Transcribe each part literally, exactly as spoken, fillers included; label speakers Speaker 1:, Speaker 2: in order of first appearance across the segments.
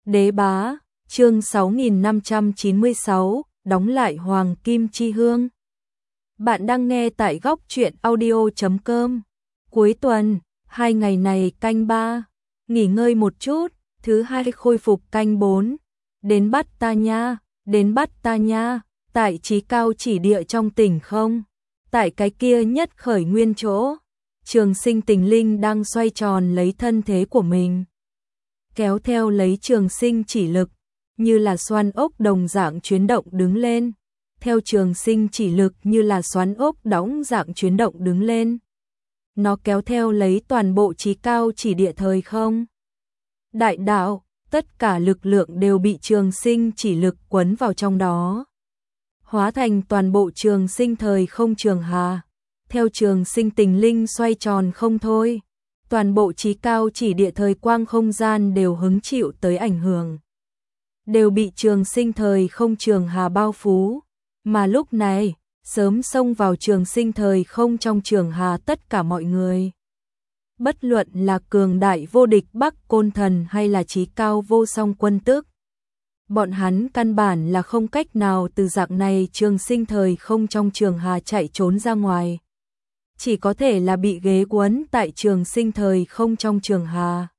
Speaker 1: Đế bá, chương sáu nghìn năm trăm chín mươi sáu, đóng lại Hoàng Kim Chi Hương. Bạn đang nghe tại góc truyện audio chấm com. Cuối tuần, hai ngày này canh ba, nghỉ ngơi một chút, thứ hai khôi phục canh bốn. Đến bắt ta nha, đến bắt ta nha, tại trí cao chỉ địa trong tỉnh không? Tại cái kia nhất khởi nguyên chỗ, Trường Sinh Tình Linh đang xoay tròn lấy thân thế của mình, kéo theo lấy Trường Sinh chỉ lực, như là xoắn ốc đồng dạng chuyển động đứng lên, theo Trường Sinh chỉ lực như là xoắn ốc đóng dạng chuyển động đứng lên. Nó kéo theo lấy toàn bộ trí cao chỉ địa thời không. Đại đạo, tất cả lực lượng đều bị Trường Sinh chỉ lực quấn vào trong đó, hóa thành toàn bộ Trường Sinh thời không trường hà, theo Trường Sinh Tình Linh xoay tròn không thôi. Toàn bộ trí cao chỉ địa thời quang không gian đều hứng chịu tới ảnh hưởng, đều bị Trường Sinh thời không trường hà bao phủ, mà lúc này, sớm xông vào Trường Sinh thời không trong trường hà tất cả mọi người. Bất luận là cường đại vô địch Bắc Côn Thần hay là trí cao vô song Quân Tức, bọn hắn căn bản là không cách nào từ dạng này Trường Sinh thời không trong trường hà chạy trốn ra ngoài, chỉ có thể là bị ghế quấn tại Trường Sinh thời không trong trường hà.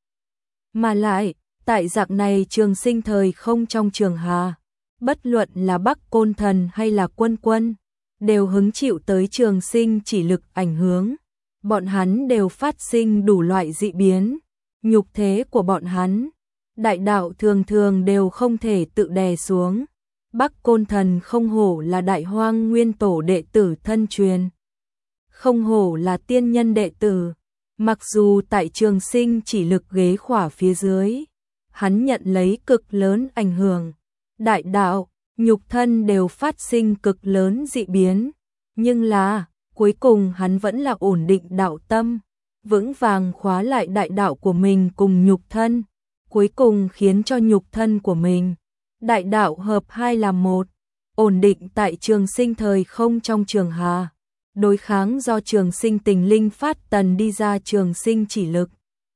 Speaker 1: Mà lại, tại dạng này Trường Sinh thời không trong trường hà, bất luận là Bắc Côn Thần hay là Quân Quân, đều hứng chịu tới Trường Sinh chỉ lực ảnh hưởng. Bọn hắn đều phát sinh đủ loại dị biến, nhục thế của bọn hắn, đại đạo thường thường đều không thể tự đè xuống. Bắc Côn Thần không hổ là Đại Hoang Nguyên Tổ đệ tử thân truyền, không hổ là tiên nhân đệ tử, mặc dù tại Trường Sinh chỉ lực ghế khỏa phía dưới, hắn nhận lấy cực lớn ảnh hưởng, đại đạo, nhục thân đều phát sinh cực lớn dị biến, nhưng là, cuối cùng hắn vẫn là ổn định đạo tâm, vững vàng khóa lại đại đạo của mình cùng nhục thân, cuối cùng khiến cho nhục thân của mình, đại đạo hợp hai làm một, ổn định tại Trường Sinh thời không trong trường hà, đối kháng do Trường Sinh Tình Linh phát tần đi ra Trường Sinh chỉ lực.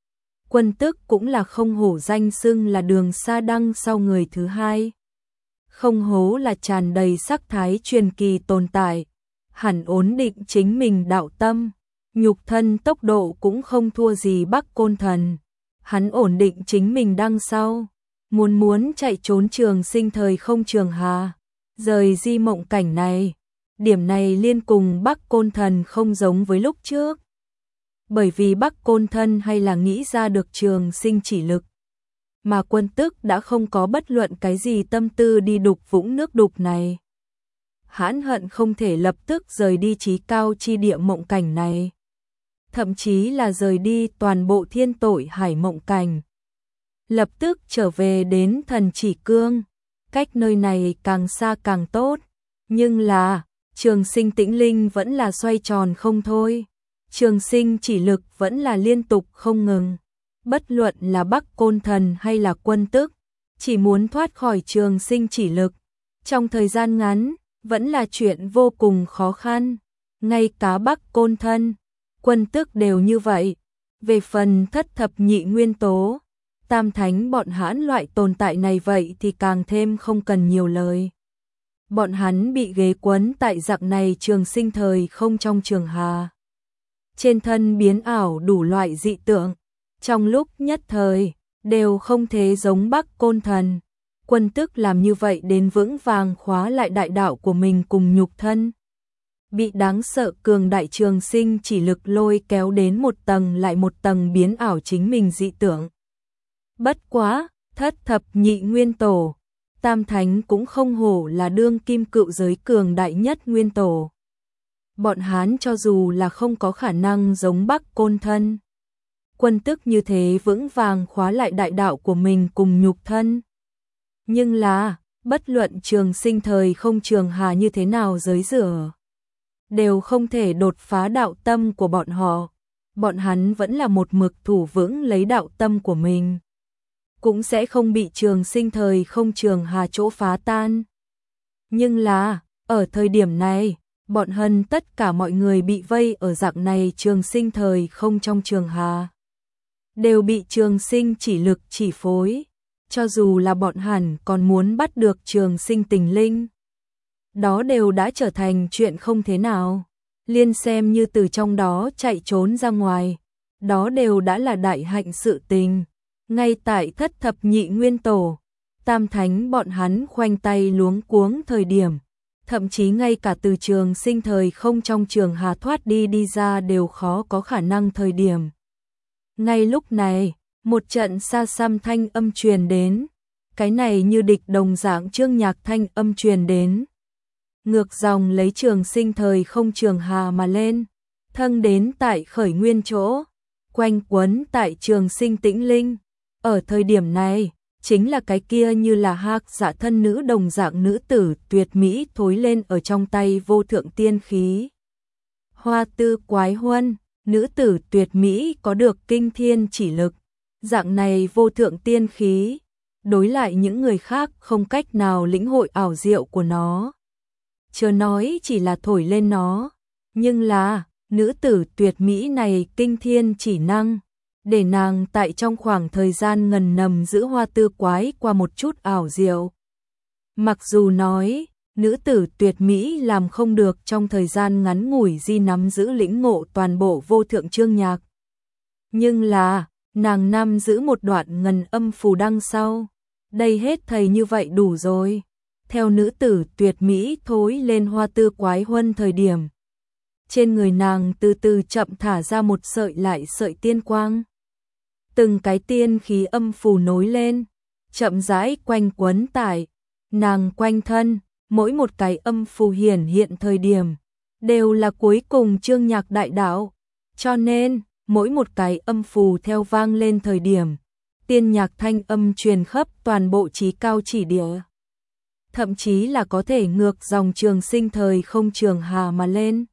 Speaker 1: Quân Tức cũng là không hổ danh xưng là đường sa đăng sau người thứ hai. Không hố là tràn đầy sắc thái truyền kỳ tồn tại, hẳn ổn định chính mình đạo tâm, nhục thân tốc độ cũng không thua gì Bắc Côn Thần. Hắn ổn định chính mình đằng sau, muốn muốn chạy trốn Trường Sinh thời không trường hà, rời di mộng cảnh này. Điểm này liên cùng Bắc Côn Thần không giống với lúc trước. Bởi vì Bắc Côn Thần hay là nghĩ ra được Trường Sinh chỉ lực, mà Quân Tức đã không có bất luận cái gì tâm tư đi đục vũng nước đục này. Hãn hận không thể lập tức rời đi trí cao chi địa mộng cảnh này, thậm chí là rời đi toàn bộ thiên tội hải mộng cảnh, lập tức trở về đến Thần Chỉ Cương, cách nơi này càng xa càng tốt. Nhưng là, Trường Sinh Tĩnh Linh vẫn là xoay tròn không thôi, Trường Sinh chỉ lực vẫn là liên tục không ngừng. Bất luận là Bắc Côn Thần hay là Quân Tức, chỉ muốn thoát khỏi Trường Sinh chỉ lực, trong thời gian ngắn, vẫn là chuyện vô cùng khó khăn. Ngay cả Bắc Côn Thần, Quân Tức đều như vậy. Về phần thất thập nhị nguyên tố, tam thánh bọn hãn loại tồn tại này vậy thì càng thêm không cần nhiều lời. Bọn hắn bị ghế quấn tại dạng này Trường Sinh thời không trong trường hà, trên thân biến ảo đủ loại dị tượng, trong lúc nhất thời đều không thể giống Bắc Côn Thần. Quân Tức làm như vậy đến vững vàng khóa lại đại đạo của mình cùng nhục thân, bị đáng sợ cường đại Trường Sinh chỉ lực lôi kéo đến một tầng lại một tầng biến ảo chính mình dị tưởng. Bất quá, thất thập nhị nguyên tổ, tam thánh cũng không hổ là đương kim cựu giới cường đại nhất nguyên tổ. Bọn hắn cho dù là không có khả năng giống Bắc Côn Thần, Quân Tức như thế vững vàng khóa lại đại đạo của mình cùng nhục thân. Nhưng là, bất luận Trường Sinh thời không trường hà như thế nào giới rửa, đều không thể đột phá đạo tâm của bọn họ. Bọn hắn vẫn là một mực thủ vững lấy đạo tâm của mình, cũng sẽ không bị Trường Sinh thời không trường hà chỗ phá tan. Nhưng là, ở thời điểm này, bọn hân tất cả mọi người bị vây ở dạng này Trường Sinh thời không trong trường hà, đều bị Trường Sinh chỉ lực chỉ phối. cho dù là bọn hẳn còn muốn bắt được Trường Sinh tình linh, đó đều đã trở thành chuyện không thế nào. Liên xem như từ trong đó chạy trốn ra ngoài, đó đều đã là đại hạnh sự tình. Ngay tại thất thập nhị nguyên tổ, tam thánh bọn hắn khoanh tay luống cuống thời điểm, thậm chí ngay cả từ Trường Sinh thời không trong trường hà thoát đi đi ra đều khó có khả năng thời điểm. Ngay lúc này, một trận xa xăm thanh âm truyền đến, cái này như địch đồng dạng Trương Nhạc thanh âm truyền đến. Ngược dòng lấy Trường Sinh thời không trường hà mà lên, thâng đến tại khởi nguyên chỗ, quanh quấn tại Trường Sinh tĩnh linh. Ở thời điểm này, chính là cái kia như là hạc dạ thân nữ đồng dạng nữ tử tuyệt mỹ thối lên ở trong tay vô thượng tiên khí. Hoa tư quái huân, nữ tử tuyệt mỹ có được kinh thiên chỉ lực, dạng này vô thượng tiên khí, đối lại những người khác không cách nào lĩnh hội ảo diệu của nó. Chớ nói chỉ là thổi lên nó, nhưng là, nữ tử tuyệt mỹ này kinh thiên chỉ năng, để nàng tại trong khoảng thời gian ngần nầm giữ hoa tư quái qua một chút ảo diệu. Mặc dù nói, nữ tử tuyệt mỹ làm không được trong thời gian ngắn ngủi di nắm giữ lĩnh ngộ toàn bộ vô thượng chương nhạc. Nhưng là, nàng nắm giữ một đoạn ngần âm phù đăng sau, đây hết thầy như vậy đủ rồi. Theo nữ tử tuyệt mỹ thối lên hoa tư quái huân thời điểm, trên người nàng từ từ chậm thả ra một sợi lại sợi tiên quang. Từng cái tiên khí âm phù nối lên, chậm rãi quanh quấn tại nàng quanh thân, mỗi một cái âm phù hiển hiện thời điểm, đều là cuối cùng chương nhạc đại đạo. Cho nên, mỗi một cái âm phù theo vang lên thời điểm, tiên nhạc thanh âm truyền khắp toàn bộ trí cao chỉ địa. Thậm chí là có thể ngược dòng Trường Sinh thời không trường hà mà lên.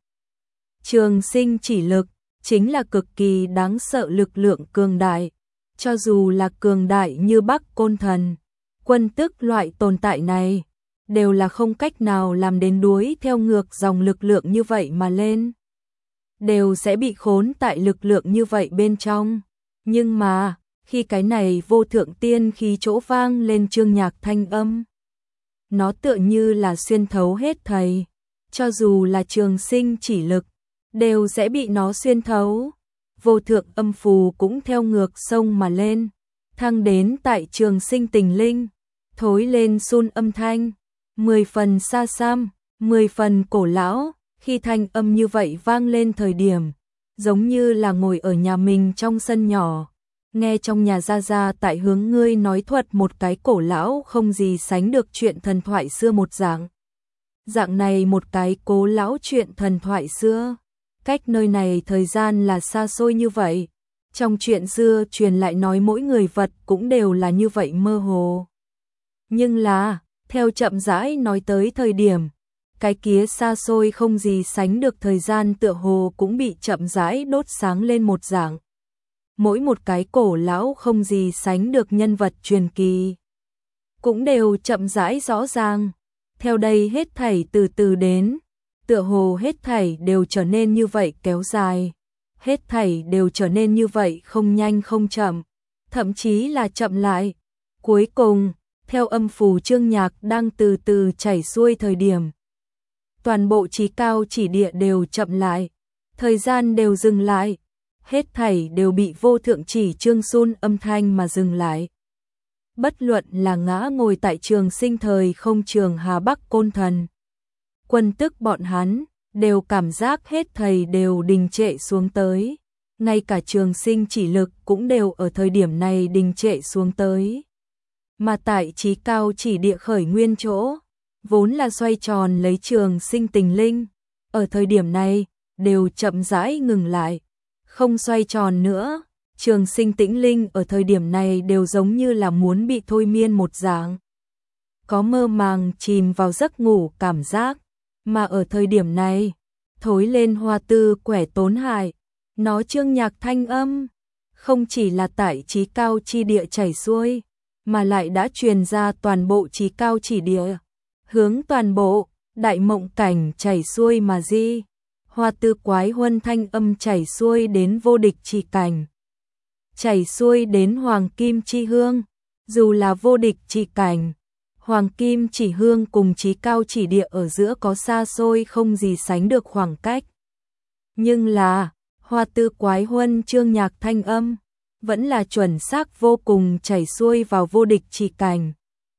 Speaker 1: Trường Sinh chỉ lực, chính là cực kỳ đáng sợ lực lượng cường đại. Cho dù là cường đại như Bắc Côn Thần, Quân Tức loại tồn tại này, đều là không cách nào làm đến đuối theo ngược dòng lực lượng như vậy mà lên. Đều sẽ bị khốn tại lực lượng như vậy bên trong. Nhưng mà, khi cái này vô thượng tiên khí chỗ vang lên chương nhạc thanh âm, nó tựa như là xuyên thấu hết thầy. Cho dù là Trường Sinh chỉ lực, đều sẽ bị nó xuyên thấu. Vô thượng âm phù cũng theo ngược sông mà lên, thăng đến tại Trường Sinh tình linh, thối lên sun âm thanh, mười phần xa xăm, mười phần cổ lão. Khi thanh âm như vậy vang lên thời điểm, giống như là ngồi ở nhà mình trong sân nhỏ, nghe trong nhà gia gia tại hướng ngươi nói thuật một cái cổ lão không gì sánh được chuyện thần thoại xưa một dạng. Dạng này một cái cố lão chuyện thần thoại xưa, cách nơi này thời gian là xa xôi như vậy. Trong chuyện xưa truyền lại nói mỗi người vật cũng đều là như vậy mơ hồ. Nhưng là, theo chậm rãi nói tới thời điểm, cái kia xa xôi không gì sánh được thời gian tựa hồ cũng bị chậm rãi đốt sáng lên một dạng. Mỗi một cái cổ lão không gì sánh được nhân vật truyền kỳ, cũng đều chậm rãi rõ ràng. Theo đây hết thảy từ từ đến, tựa hồ hết thảy đều trở nên như vậy kéo dài, hết thảy đều trở nên như vậy không nhanh không chậm, thậm chí là chậm lại. Cuối cùng, theo âm phù chương nhạc đang từ từ chảy xuôi thời điểm, toàn bộ trí cao chỉ địa đều chậm lại, thời gian đều dừng lại, hết thảy đều bị vô thượng chỉ chương sun âm thanh mà dừng lại. Bất luận là ngã ngồi tại Trường Sinh thời không trường hà Bắc Côn Thần, Quân Tức bọn hắn, đều cảm giác hết thầy đều đình trệ xuống tới. Ngay cả Trường Sinh chỉ lực cũng đều ở thời điểm này đình trệ xuống tới. Mà tại trí cao chỉ địa khởi nguyên chỗ, vốn là xoay tròn lấy Trường Sinh tình linh, ở thời điểm này, đều chậm rãi ngừng lại, không xoay tròn nữa. Trường Sinh tĩnh linh ở thời điểm này đều giống như là muốn bị thôi miên một dạng, có mơ màng chìm vào giấc ngủ cảm giác. Mà ở thời điểm này, thối lên hoa tư quẻ tốn hại, nó chương nhạc thanh âm, không chỉ là tại trí cao chi địa chảy xuôi, mà lại đã truyền ra toàn bộ trí cao chỉ địa, hướng toàn bộ đại mộng cảnh chảy xuôi mà di. Hoa tư quái huân thanh âm chảy xuôi đến vô địch chỉ cảnh, chảy xuôi đến hoàng kim chi hương, Dù là vô địch chỉ cảnh, Hoàng Kim Chỉ Hương cùng Chí Cao Chỉ Địa ở giữa có xa xôi không gì sánh được khoảng cách. Nhưng là, Hoa Tư Quái Huân Chương Nhạc thanh âm, vẫn là chuẩn xác vô cùng chảy xuôi vào vô địch chỉ cảnh.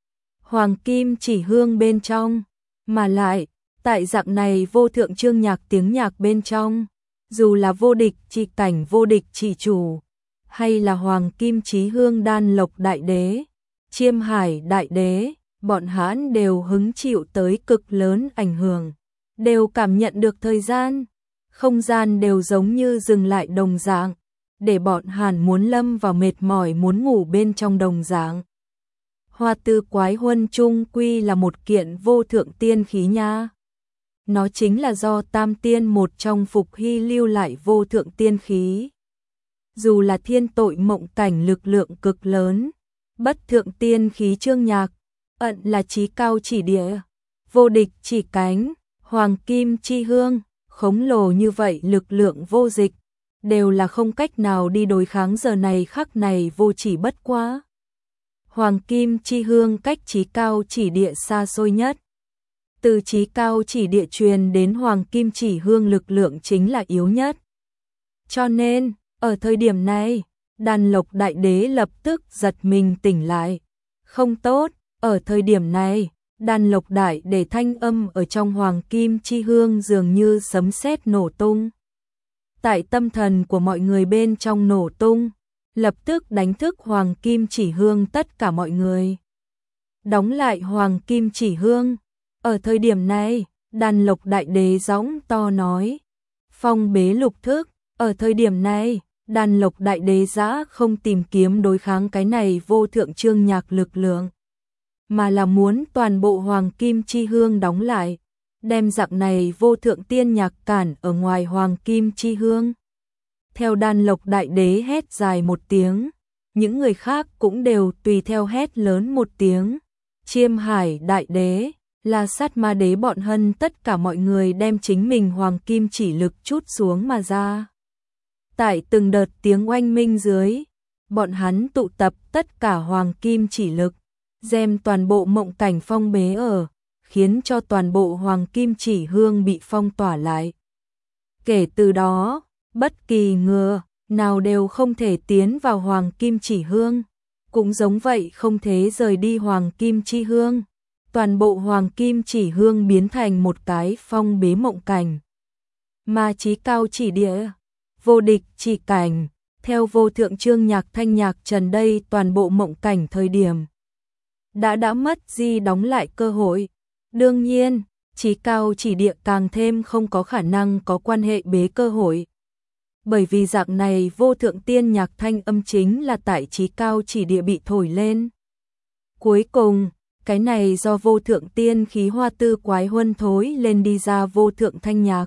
Speaker 1: Hoàng Kim Chỉ Hương bên trong, mà lại, tại dạng này vô thượng chương nhạc tiếng nhạc bên trong, dù là vô địch chỉ cảnh vô địch chỉ chủ, hay là Hoàng Kim Chí Hương Đan Lộc Đại Đế, Chiêm Hải Đại Đế, bọn hắn đều hứng chịu tới cực lớn ảnh hưởng, đều cảm nhận được thời gian, không gian đều giống như dừng lại đồng dạng, để bọn hắn muốn lâm vào mệt mỏi muốn ngủ bên trong đồng dạng. Hoa Tư Quái Huân chung quy là một kiện vô thượng tiên khí nha. Nó chính là do Tam Tiên một trong Phục Hy lưu lại vô thượng tiên khí. Dù là thiên tội mộng cảnh lực lượng cực lớn, bất thượng tiên khí chương nhạc, ẩn là Chí Cao Chỉ Địa, vô địch chỉ cánh, Hoàng Kim Chi Hương, khổng lồ như vậy lực lượng vô dịch, đều là không cách nào đi đối kháng giờ này khắc này vô chỉ bất quá. Hoàng Kim Chi Hương cách Chí Cao Chỉ Địa xa xôi nhất. Từ Chí Cao Chỉ Địa truyền đến Hoàng Kim Chỉ Hương lực lượng chính là yếu nhất. Cho nên, ở thời điểm này, Đan Lộc Đại Đế lập tức giật mình tỉnh lại. Không tốt, ở thời điểm này, Đan Lộc Đại Đế thanh âm ở trong Hoàng Kim Chi Hương dường như sấm sét nổ tung. Tại tâm thần của mọi người bên trong nổ tung, lập tức đánh thức Hoàng Kim Chỉ Hương tất cả mọi người. Đóng lại Hoàng Kim Chỉ Hương. Ở thời điểm này, Đan Lộc Đại Đế giọng to nói. Phong bế lục thức. Ở thời điểm này, Đan Lộc Đại Đế dã không tìm kiếm đối kháng cái này vô thượng chương nhạc lực lượng, mà là muốn toàn bộ Hoàng Kim Chi Hương đóng lại, đem dạng này vô thượng tiên nhạc cản ở ngoài Hoàng Kim Chi Hương. Theo Đan Lộc Đại Đế hét dài một tiếng, những người khác cũng đều tùy theo hét lớn một tiếng. Chiêm Hải Đại Đế, La Sát Ma Đế bọn hân tất cả mọi người đem chính mình Hoàng Kim chỉ lực chút xuống mà ra. Tại từng đợt tiếng oanh minh dưới, bọn hắn tụ tập tất cả Hoàng Kim chỉ lực, đem toàn bộ mộng cảnh phong bế ở, khiến cho toàn bộ Hoàng Kim Chỉ Hương bị phong tỏa lại. Kể từ đó, bất kỳ ngừa nào đều không thể tiến vào Hoàng Kim Chỉ Hương, cũng giống vậy không thể rời đi Hoàng Kim Chi Hương. Toàn bộ Hoàng Kim Chỉ Hương biến thành một cái phong bế mộng cảnh. Mà Chí Cao Chỉ Địa, vô địch chỉ cảnh, theo vô thượng chương nhạc thanh nhạc trần đây toàn bộ mộng cảnh thời điểm đã đã mất di đóng lại cơ hội. Đương nhiên, Chí Cao Chỉ Địa càng thêm không có khả năng có quan hệ bế cơ hội. Bởi vì dạng này vô thượng tiên nhạc thanh âm chính là tại Chí Cao Chỉ Địa bị thổi lên. Cuối cùng, cái này do vô thượng tiên khí Hoa Tư Quái Huân thối lên đi ra vô thượng thanh nhạc,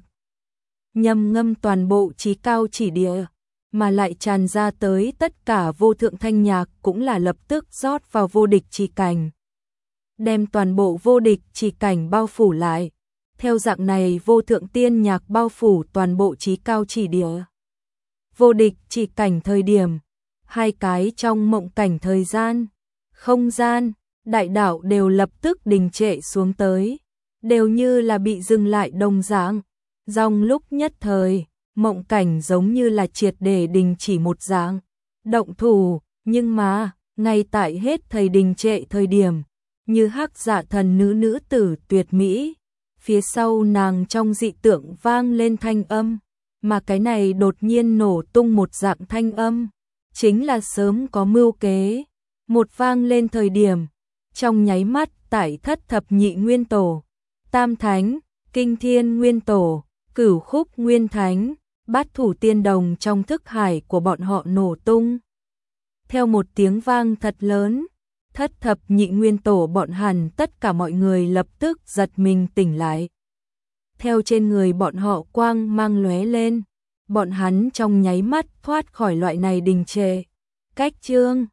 Speaker 1: nhâm ngâm toàn bộ Chí Cao Chỉ Địa, mà lại tràn ra tới tất cả vô thượng thanh nhạc cũng là lập tức rót vào vô địch chỉ cảnh, đem toàn bộ vô địch chỉ cảnh bao phủ lại. Theo dạng này vô thượng tiên nhạc bao phủ toàn bộ Chí Cao Chỉ Địa, vô địch chỉ cảnh thời điểm, hai cái trong mộng cảnh thời gian, không gian, đại đạo đều lập tức đình trệ xuống tới, đều như là bị dừng lại đồng dạng. Trong lúc nhất thời, mộng cảnh giống như là triệt để đình chỉ một dạng, động thủ, nhưng mà, ngay tại hết thời đình trệ thời điểm, như hắc dạ thần nữ nữ tử tuyệt mỹ, phía sau nàng trong dị tượng vang lên thanh âm, mà cái này đột nhiên nổ tung một dạng thanh âm, chính là sớm có mưu kế, một vang lên thời điểm, trong nháy mắt tại thất thập nhị nguyên tổ, tam thánh, kinh thiên nguyên tổ, cửu khúc nguyên thánh, bát thủ tiên đồng trong thức hải của bọn họ nổ tung. Theo một tiếng vang thật lớn, thất thập nhị nguyên tổ bọn hẳn tất cả mọi người lập tức giật mình tỉnh lại. Theo trên người bọn họ quang mang lóe lên, bọn hắn trong nháy mắt thoát khỏi loại này đình trệ. Cách chương